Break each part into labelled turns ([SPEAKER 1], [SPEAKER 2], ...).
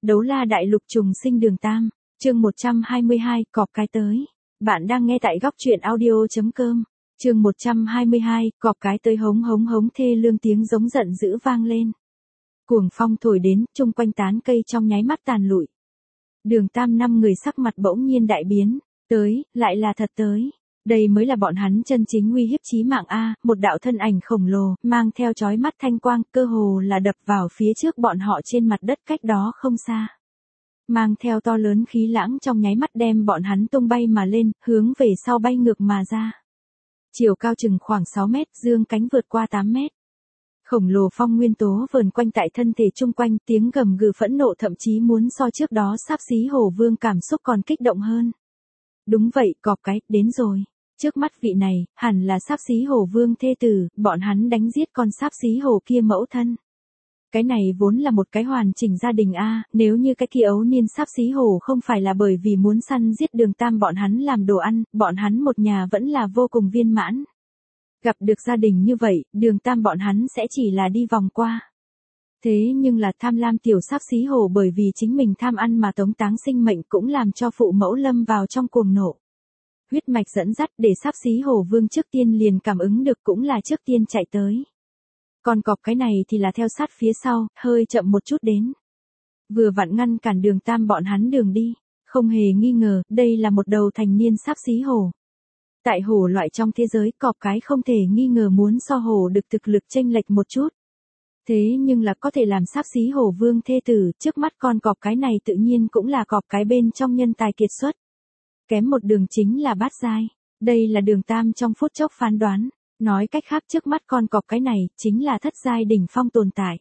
[SPEAKER 1] Đấu la đại lục trùng sinh đường tam, chương 122, cọp cái tới. Bạn đang nghe tại góc truyện audio.com. Chương 122, cọp cái tới hống hống hống thê lương tiếng giống giận dữ vang lên. Cuồng phong thổi đến, chung quanh tán cây trong nháy mắt tàn lụi. Đường tam năm người sắc mặt bỗng nhiên đại biến, tới, lại là thật tới. Đây mới là bọn hắn chân chính uy hiếp chí mạng a, một đạo thân ảnh khổng lồ, mang theo chói mắt thanh quang, cơ hồ là đập vào phía trước bọn họ trên mặt đất cách đó không xa. Mang theo to lớn khí lãng trong nháy mắt đem bọn hắn tung bay mà lên, hướng về sau bay ngược mà ra. Chiều cao chừng khoảng 6 mét, dương cánh vượt qua 8 mét. Khổng lồ phong nguyên tố vờn quanh tại thân thể chung quanh, tiếng gầm gừ phẫn nộ thậm chí muốn so trước đó Xáp Xí Hổ Vương cảm xúc còn kích động hơn. Đúng vậy, cọp cái, đến rồi. Trước mắt vị này, hẳn là Xáp Xí Hổ Vương thê tử, bọn hắn đánh giết con Xáp Xí Hổ kia mẫu thân. Cái này vốn là một cái hoàn chỉnh gia đình a, nếu như cái kia ấu niên Xáp Xí Hổ không phải là bởi vì muốn săn giết đường tam bọn hắn làm đồ ăn, bọn hắn một nhà vẫn là vô cùng viên mãn. Gặp được gia đình như vậy, đường tam bọn hắn sẽ chỉ là đi vòng qua. Thế nhưng là tham lam tiểu Xáp Xí Hổ bởi vì chính mình tham ăn mà tống táng sinh mệnh cũng làm cho phụ mẫu lâm vào trong cuồng nộ. Huyết mạch dẫn dắt để Xáp Xí Hổ Vương trước tiên liền cảm ứng được cũng là trước tiên chạy tới. Còn cọp cái này thì là theo sát phía sau, hơi chậm một chút đến. Vừa vặn ngăn cản đường tam bọn hắn đường đi, không hề nghi ngờ, đây là một đầu thành niên Xáp Xí Hổ. Tại hổ loại trong thế giới, cọp cái không thể nghi ngờ muốn so hổ được thực lực chênh lệch một chút. Thế nhưng là có thể làm Xáp Xí Hổ Vương thê tử, trước mắt con cọp cái này tự nhiên cũng là cọp cái bên trong nhân tài kiệt xuất. Kém một đường chính là bát giai. Đây là đường tam trong phút chốc phán đoán. Nói cách khác trước mắt con cọp cái này, chính là thất giai đỉnh phong tồn tại.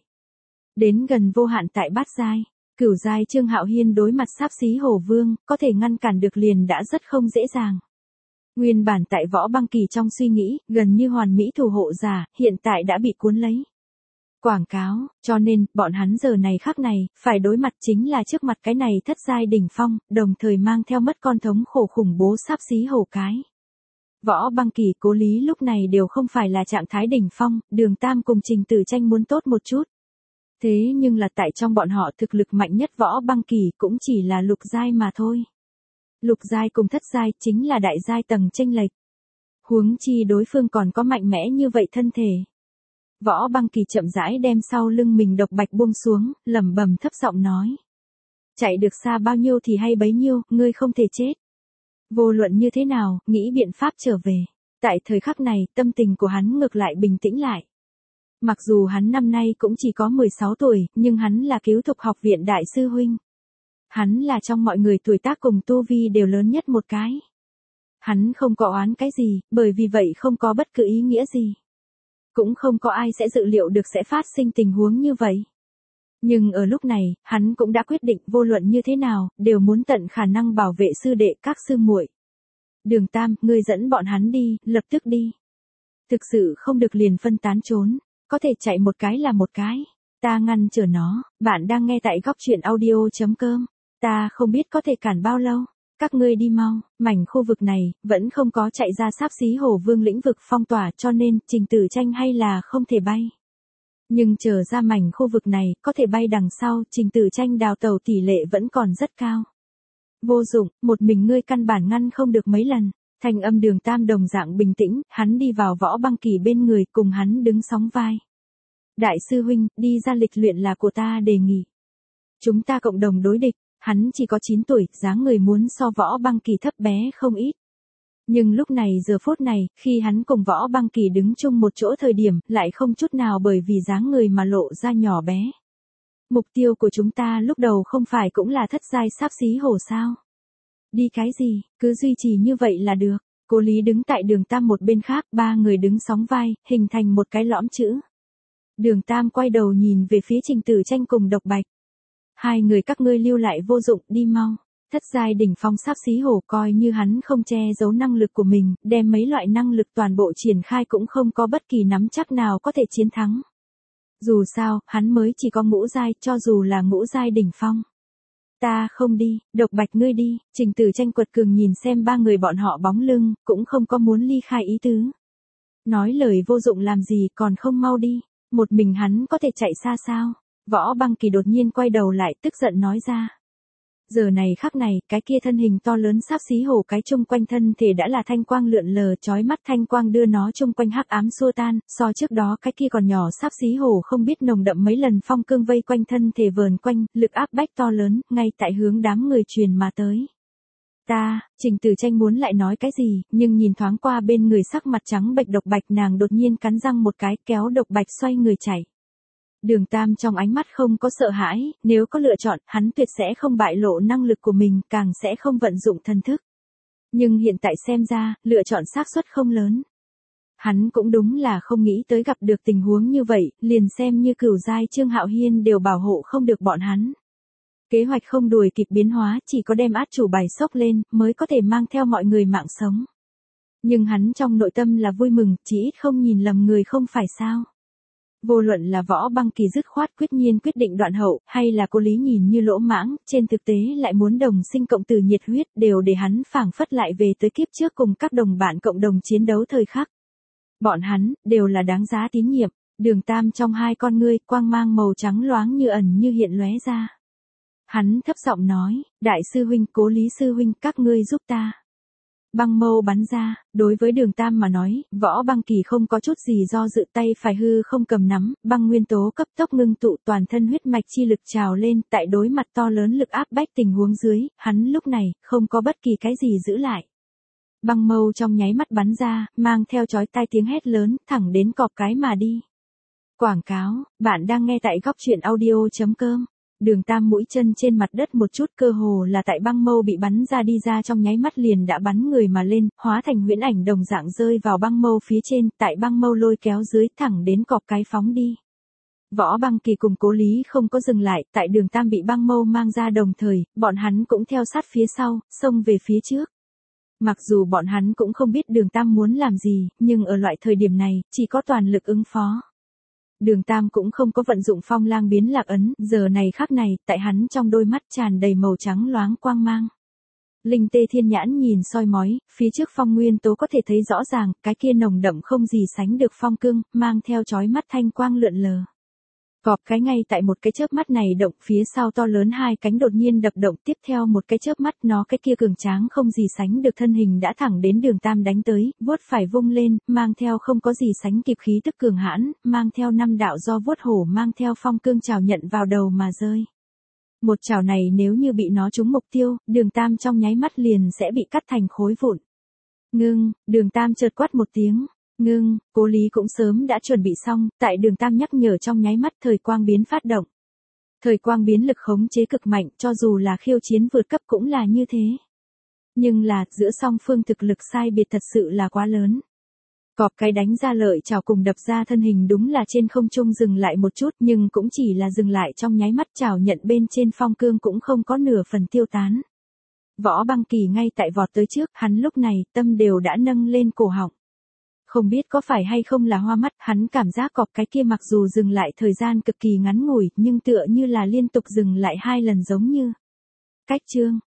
[SPEAKER 1] Đến gần vô hạn tại bát giai. Cửu giai Trương Hạo Hiên đối mặt Xáp Xí Hổ Vương, có thể ngăn cản được liền đã rất không dễ dàng. Nguyên bản tại Võ Băng Kỳ trong suy nghĩ, gần như hoàn mỹ thủ hộ giả, hiện tại đã bị cuốn lấy. Quảng cáo, cho nên, bọn hắn giờ này khắc này, phải đối mặt chính là trước mặt cái này thất giai đỉnh phong, đồng thời mang theo mất con thống khổ khủng bố Xáp Xí Hổ cái. Võ Băng Kỳ Cố Lý lúc này đều không phải là trạng thái đỉnh phong, đường tam cùng Trình Tử Tranh muốn tốt một chút. Thế nhưng là tại trong bọn họ thực lực mạnh nhất Võ Băng Kỳ cũng chỉ là lục giai mà thôi. Lục giai cùng thất giai chính là đại giai tầng chênh lệch. Huống chi đối phương còn có mạnh mẽ như vậy thân thể. Võ Băng Kỳ chậm rãi đem sau lưng mình độc bạch buông xuống, lẩm bẩm thấp giọng nói. Chạy được xa bao nhiêu thì hay bấy nhiêu, ngươi không thể chết. Vô luận như thế nào, nghĩ biện pháp trở về. Tại thời khắc này, tâm tình của hắn ngược lại bình tĩnh lại. Mặc dù hắn năm nay cũng chỉ có 16 tuổi, nhưng hắn là Cứu Thục Học viện đại sư huynh. Hắn là trong mọi người tuổi tác cùng tu vi đều lớn nhất một cái. Hắn không có oán cái gì, bởi vì vậy không có bất cứ ý nghĩa gì. Cũng không có ai sẽ dự liệu được sẽ phát sinh tình huống như vậy. Nhưng ở lúc này, hắn cũng đã quyết định vô luận như thế nào, đều muốn tận khả năng bảo vệ sư đệ các sư muội. Đường tam, ngươi dẫn bọn hắn đi, lập tức đi. Thực sự không được liền phân tán trốn, có thể chạy một cái là một cái. Ta ngăn trở nó, bạn đang nghe tại góc truyện audio.com. Ta không biết có thể cản bao lâu. Các ngươi đi mau, mảnh khu vực này, vẫn không có chạy ra Xáp Xí Hổ Vương lĩnh vực phong tỏa cho nên, Trình Tử Tranh hay là không thể bay. Nhưng chờ ra mảnh khu vực này, có thể bay đằng sau, Trình Tử Tranh đào tẩu tỷ lệ vẫn còn rất cao. Vô dụng, một mình ngươi căn bản ngăn không được mấy lần. Thanh âm đường tam đồng dạng bình tĩnh, hắn đi vào Võ Băng Kỳ bên người, cùng hắn đứng sóng vai. Đại sư huynh, đi ra lịch luyện là của ta đề nghị. Chúng ta cộng đồng đối địch. Hắn chỉ có 9 tuổi, dáng người muốn so Võ Băng Kỳ thấp bé không ít. Nhưng lúc này giờ phút này, khi hắn cùng Võ Băng Kỳ đứng chung một chỗ thời điểm, lại không chút nào bởi vì dáng người mà lộ ra nhỏ bé. Mục tiêu của chúng ta lúc đầu không phải cũng là thất giai Xáp Xí Hổ sao? Đi cái gì, cứ duy trì như vậy là được. Cố Lý đứng tại đường tam một bên khác, ba người đứng sóng vai, hình thành một cái lõm chữ. Đường tam quay đầu nhìn về phía Trình Tử Tranh cùng Độc Bạch. Hai người các ngươi lưu lại vô dụng, đi mau. Thất giai đỉnh phong Xáp Xí Hổ coi như hắn không che giấu năng lực của mình, đem mấy loại năng lực toàn bộ triển khai cũng không có bất kỳ nắm chắc nào có thể chiến thắng. Dù sao, hắn mới chỉ có ngũ giai, cho dù là ngũ giai đỉnh phong. Ta không đi, Độc Bạch ngươi đi. Trình Tử Tranh quật cường nhìn xem ba người bọn họ bóng lưng, cũng không có muốn ly khai ý tứ. Nói lời vô dụng làm gì còn không mau đi, một mình hắn có thể chạy xa sao? Võ Băng Kỳ đột nhiên quay đầu lại tức giận nói ra. Giờ này khắc này, cái kia thân hình to lớn xáp xí hổ cái chung quanh thân thể đã là thanh quang lượn lờ, chói mắt thanh quang đưa nó chung quanh hắc ám xua tan, so trước đó cái kia còn nhỏ xáp xí hổ không biết nồng đậm mấy lần, phong cương vây quanh thân thể vờn quanh, lực áp bách to lớn, ngay tại hướng đám người truyền mà tới. Trình Tử Tranh muốn lại nói cái gì, nhưng nhìn thoáng qua bên người sắc mặt trắng bệch Độc Bạch, nàng đột nhiên cắn răng một cái, kéo Độc Bạch xoay người chạy. Đường Tam trong ánh mắt không có sợ hãi, nếu có lựa chọn, hắn tuyệt sẽ không bại lộ năng lực của mình, càng sẽ không vận dụng thần thức. Nhưng hiện tại xem ra, lựa chọn xác suất không lớn. Hắn cũng đúng là không nghĩ tới gặp được tình huống như vậy, liền xem như cửu giai Trương Hạo Hiên đều bảo hộ không được bọn hắn. Kế hoạch không đuổi kịp biến hóa, chỉ có đem át chủ bài sốc lên, mới có thể mang theo mọi người mạng sống. Nhưng hắn trong nội tâm là vui mừng, chỉ ít không nhìn lầm người không phải sao. Vô luận là Võ Băng Kỳ dứt khoát quyết nhiên quyết định đoạn hậu, hay là Cố Lý nhìn như lỗ mãng, trên thực tế lại muốn đồng sinh cộng tử nhiệt huyết, đều để hắn phảng phất lại về tới kiếp trước cùng các đồng bạn cộng đồng chiến đấu thời khắc. Bọn hắn, đều là đáng giá tín nhiệm. Đường Tam trong hai con ngươi, quang mang màu trắng loáng như ẩn như hiện lóe ra. Hắn thấp giọng nói, Đại sư huynh, Cố Lý sư huynh, các ngươi giúp ta. Băng mâu bắn ra, đối với Đường Tam mà nói, Võ Băng Kỳ không có chút gì do dự, tay phải hư không cầm nắm, băng nguyên tố cấp tốc ngưng tụ, toàn thân huyết mạch chi lực trào lên, tại đối mặt to lớn lực áp bách tình huống dưới, hắn lúc này, không có bất kỳ cái gì giữ lại. Băng mâu trong nháy mắt bắn ra, mang theo chói tai tiếng hét lớn, thẳng đến cọp cái mà đi. Quảng cáo, bạn đang nghe tại góc truyện audio.com. Đường Tam mũi chân trên mặt đất một chút, cơ hồ là tại băng mâu bị bắn ra đi ra trong nháy mắt liền đã bắn người mà lên, hóa thành huyễn ảnh đồng dạng rơi vào băng mâu phía trên, tại băng mâu lôi kéo dưới thẳng đến cọp cái phóng đi. Võ Băng Kỳ cùng Cố Lý không có dừng lại, tại Đường Tam bị băng mâu mang ra đồng thời, bọn hắn cũng theo sát phía sau, xông về phía trước. Mặc dù bọn hắn cũng không biết Đường Tam muốn làm gì, nhưng ở loại thời điểm này, chỉ có toàn lực ứng phó. Đường Tam cũng không có vận dụng phong lang biến lạc ấn, giờ này khắc này, tại hắn trong đôi mắt tràn đầy màu trắng loáng quang mang. Linh Tê Thiên Nhãn nhìn soi mói, phía trước phong nguyên tố có thể thấy rõ ràng, cái kia nồng đậm không gì sánh được phong cương, mang theo chói mắt thanh quang lượn lờ. Cọp cái ngay tại một cái chớp mắt này động, phía sau to lớn hai cánh đột nhiên đập động, tiếp theo một cái chớp mắt nó cái kia cường tráng không gì sánh được thân hình đã thẳng đến Đường Tam đánh tới, vuốt phải vung lên, mang theo không có gì sánh kịp khí tức cường hãn, mang theo 5 đạo do vuốt hổ mang theo phong cương trào nhận vào đầu mà rơi. Một trào này nếu như bị nó trúng mục tiêu, Đường Tam trong nháy mắt liền sẽ bị cắt thành khối vụn. Ngưng, Đường Tam chợt quát một tiếng. Ngưng, Cố Lý cũng sớm đã chuẩn bị xong, tại Đường Tam nhắc nhở trong nháy mắt thời quang biến phát động. Thời quang biến lực khống chế cực mạnh, cho dù là khiêu chiến vượt cấp cũng là như thế. Nhưng là, giữa song phương thực lực sai biệt thật sự là quá lớn. Cọp cái đánh ra lợi chảo cùng đập ra thân hình đúng là trên không trung dừng lại một chút, nhưng cũng chỉ là dừng lại trong nháy mắt, chảo nhận bên trên phong cương cũng không có nửa phần tiêu tán. Võ Băng Kỳ ngay tại vọt tới trước, hắn lúc này, tâm đều đã nâng lên cổ họng. Không biết có phải hay không là hoa mắt, hắn cảm giác cọp cái kia mặc dù dừng lại thời gian cực kỳ ngắn ngủi, nhưng tựa như là liên tục dừng lại 2 lần giống như. Cách chương,